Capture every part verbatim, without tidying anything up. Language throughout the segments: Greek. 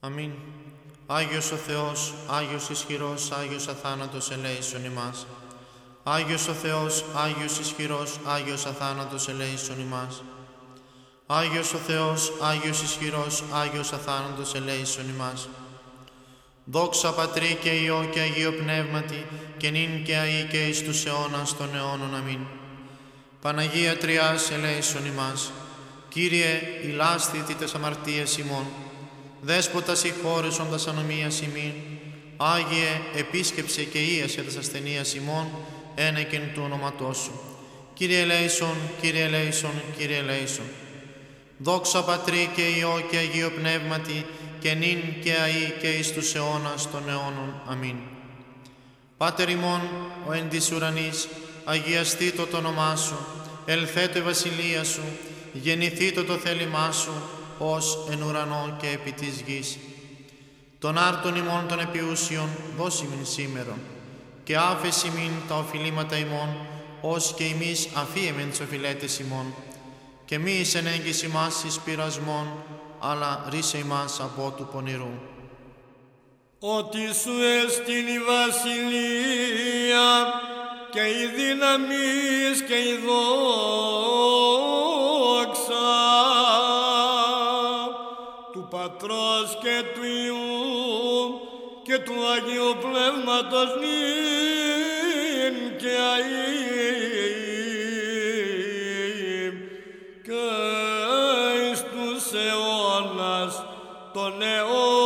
Αμήν. Άγιος ο Θεός, Άγιος ισχυρός, Άγιος αθάνατος ελέησον ημάς. Άγιος ο Θεός, Άγιος ισχυρός, Άγιος αθάνατος ελέησον ημάς. Άγιος ο Θεός, Άγιος ισχυρός, Άγιος αθάνατος ελέησον ημάς. Δόξα Πατρί και Υιό και Αγίο Πνεύματι, και νυν και αεί και εις τους αιώνας των αιώνων. Αμήν. Παναγία Τριάς ελέησον ημάς. Κύριε, ηλάσθητη τες αμαρτίες ημών, Δέσποτας ηχώρεσον τας ανομίας ημίν, Άγιε, επίσκεψε και ίασε τας ασθενείας ημών, ένεκεν του ονόματός σου. Κύριε ελέησον, Κύριε ελέησον, Κύριε ελέησον. Δόξα Πατρί και Υιό και Αγίο Πνεύματι, και νυν και αεί και εις τους αιώνας των αιώνων. Αμήν. Πάτερ ημών, ο εν της ουρανής, αγιαστήτω το όνομά σου, ελθέτω η βασιλεία σου, γεννηθήτω το θέλημά σου, ως εν ουρανό και επί της γης. Τον άρτον ημών των επιούσιων δώσιμην σήμερον, και άφεση μην τα οφειλήματα ημών, ως και εμείς αφίεμεν τις οφειλέτες ημών, και μη εις ενέγγις ημάς εις πειρασμόν, αλλά ρίσε ημάς από του πονηρού. Ότι σου εστιν η βασιλεία και η δύναμις και η δόξα του Πατρός και του Υιού και του Αγίου Πνεύματος νυν και αεί και εις τους αιώνας των αιώνων.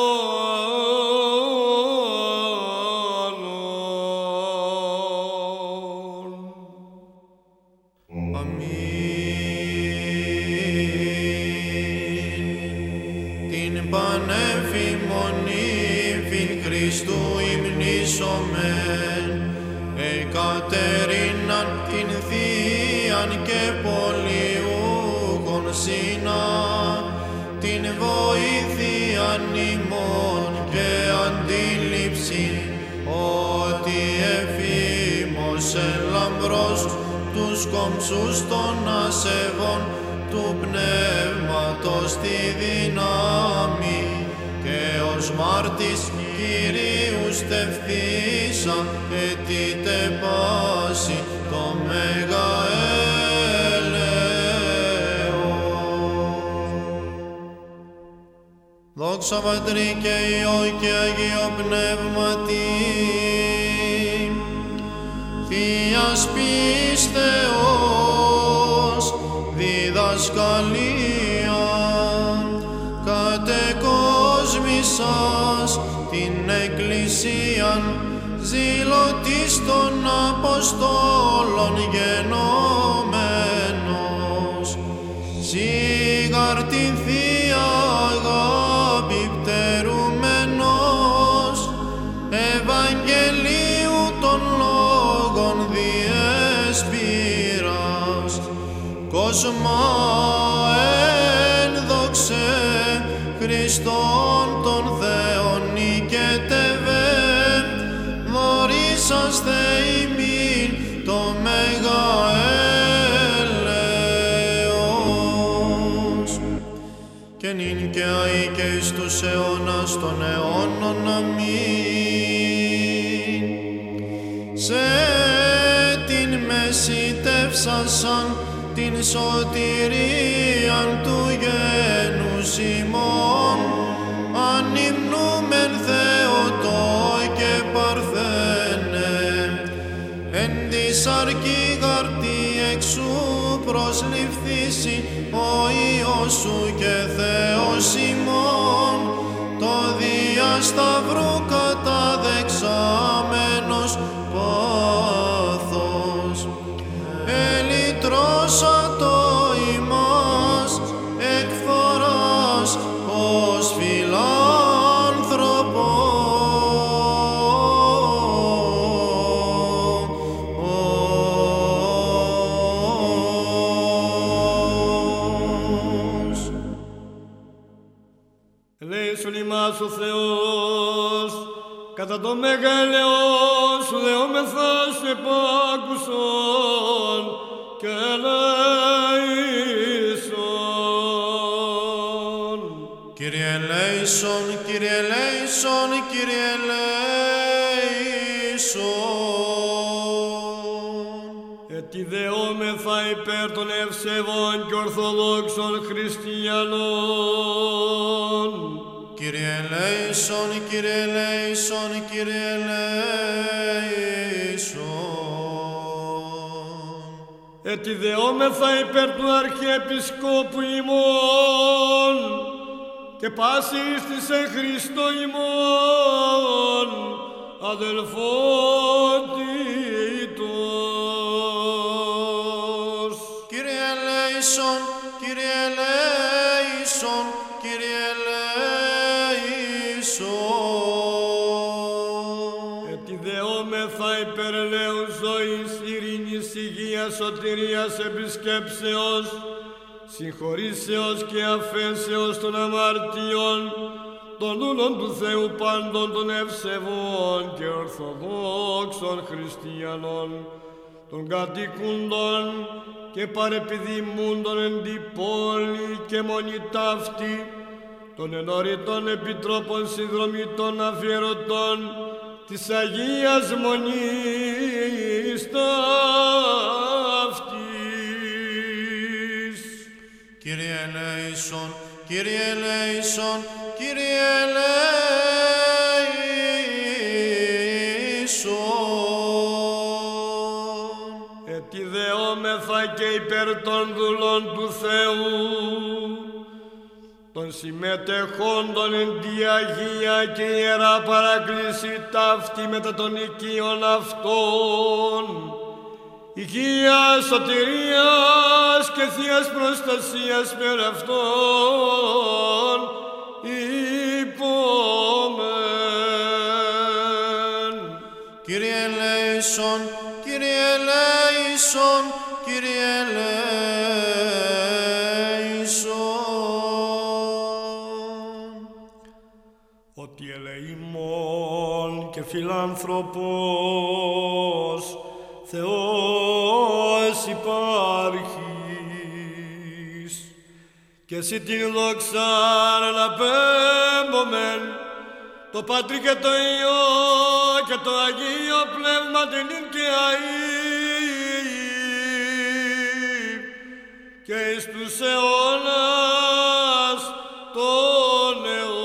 Εκατερίναν την Θείαν και πολιούχον σύνα, την βοήθειαν ημών και αντίληψη, ότι εφήμωσε λαμπρός τους κομψούς των ασεβών του Πνεύματος τη δύναμη, και ως μάρτης Κυρίου στεφθήσα, αιτήτε πάση το μέγα έλεος. Δόξα Πατρί και Υιό και Αγίο Πνεύματι, Θείας πίστεως διδασκαλία, κατεκόσμησας την Εκκλησίαν, ζηλωτής των Αποστόλων γενόμενος, σίγαρ την Θεία αγάπη πτερουμένος, Ευαγγελίου των λόγων διεσπήρας, κόσμα ένδοξε Χριστόν τον Θεόν νικετεύε, δωρήσαστε ημίν το μέγα έλεος, και νυν και αεί και εις τους αιώνας των αιώνων. Αμήν. Σε την μεσητεύσασαν την σωτηρίαν του γένους ημών, ανυμνούμεν Θεοτό και Παρθένε, εν της αρκή γαρτί εξού προσληφθήσει ο Υιός σου και Θεός ημών, το δια σταυρού καταδεξάμενος πάθος, ελυτρώσατο ημάς εκφοράς ως φιλάνθρωπο. Ελέησον ημάς ο Θεός, κατά το μέγα έλεος σου δεόμεθα σε πάκουσον και ελέησον. Kyrie eleison, Kyrie eleison, Kyrie eleison. Ετιδεόμεθα υπέρ των ευσεβών και ορθοδόξων χριστιανών. Kyrie eleison, Kyrie eleison, Kyrie eleison. Ετιδεόμεθα υπέρ του Αρχιεπισκόπου ημών και πάσης της εν Χριστώ ημών αδελφότητος. Kyrie eleison, Kyrie eleison, Kyrie eleison. Ετιδεόμεθα υπέρ ελέους ζωής, ειρήνης, υγείας, σωτηρίας, επισκέψεως, συγχωρήσεως και αφέσεως των αμαρτιών, των δούλων του Θεού πάντων των ευσεβών και ορθοδόξων χριστιανών, των κατοικούντων και παρεπιδημούντων εν την πόλη και μονή ταύτη, των ενωριτών επιτρόπων συνδρομητών αφιερωτών της Αγίας Μονής ταύτης. Kyrie eleison, Kyrie eleison, Kyrie eleison. Ετιδεόμεθα και υπέρ των δουλών του Θεού, των συμμετεχόντων εν τη Αγία και Ιερά Παράκληση ταύτη μετά των οικείων αυτών, υγείας, σωτηρίας και θείας προστασίας περ' αυτών υπόμεν. Kyrie eleison, Kyrie eleison, Kyrie eleison. Ότι ελεήμων και φιλάνθρωπος Θεός υπάρχεις, και εσύ την δόξαν αναπέμπομεν, το Πατρί και το Υιό και το Αγίο Πνεύμα την ην και αεί, και εις τους αιώνας των αιώνων.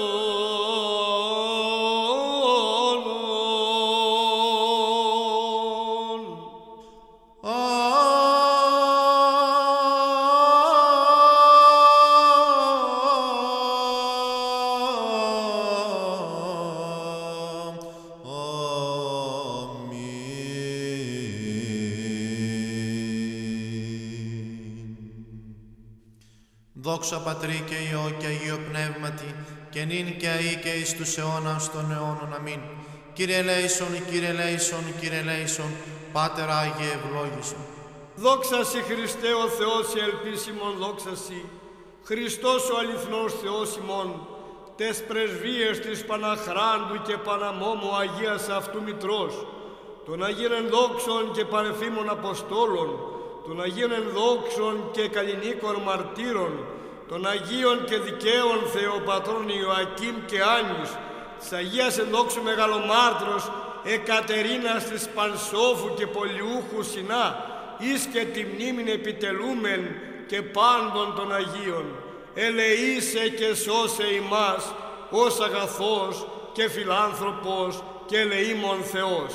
Δόξα Πατρί και Υιό και Αγίο Πνεύματι, και νυν και αεί και εις τους αιώνας των αιώνων. Αμήν. Κύριε ελέησον, Κύριε ελέησον, Κύριε ελέησον, Πάτερ Άγιε ευλόγησον. Δόξα Συ Χριστέ ο Θεός η ελπίσιμον, δόξα Συ, Χριστός ο αληθινός Θεός ημών, τες πρεσβείες της Παναχράντου και Παναμόμου Αγίας αυτού Μητρός, των Αγίων ενδόξων και παρεφήμων Αποστόλων, των Αγίων ενδόξων και καλλινίκων μαρτύρων, των Αγίων και δικαίων Θεοπατρών Ιωακήμ και Άνης, της Αγίας ενδόξου Μεγαλομάρτυρος Εκατερίνας της Πανσόφου και Πολιούχου Συνά, εις και τη μνήμην επιτελούμεν και πάντων των Αγίων, ελεήσε και σώσε ημάς ως αγαθός και φιλάνθρωπος και ελεήμων Θεός.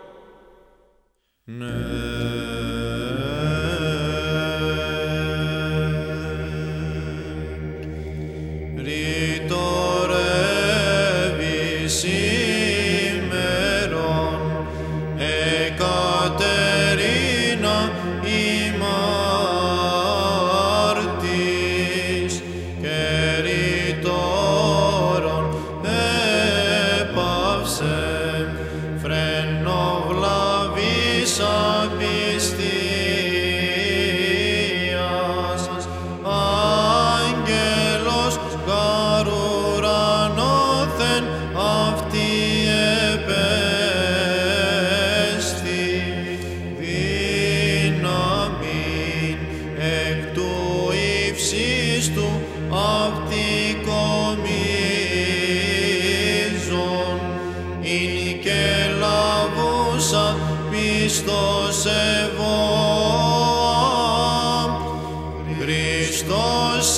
Ναι. Ρητορεύει σήμερον Εκατερίνα ημάρτης, και ρητόρον έπαυσε φρενοβλαβής απ' Χριστός ευώ, Χριστός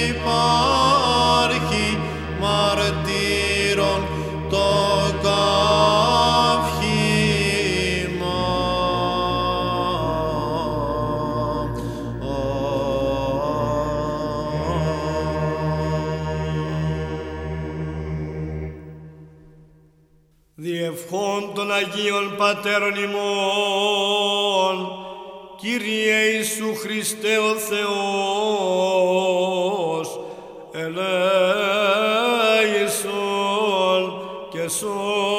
υπάρχει μαρτύρων το καύχημα. Διευχών των Αγίων Πατέρων ημών, Κύριε Ιησού Χριστέ ο Θεός, ελέησον και σώσον.